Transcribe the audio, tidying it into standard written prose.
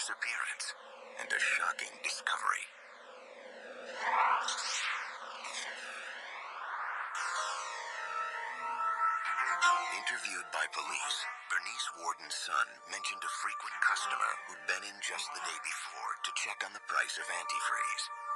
disappearance and a shocking discovery. Interviewed by police, Bernice Warden's son mentioned a frequent customer who'd been in just the day before to check on the price of antifreeze.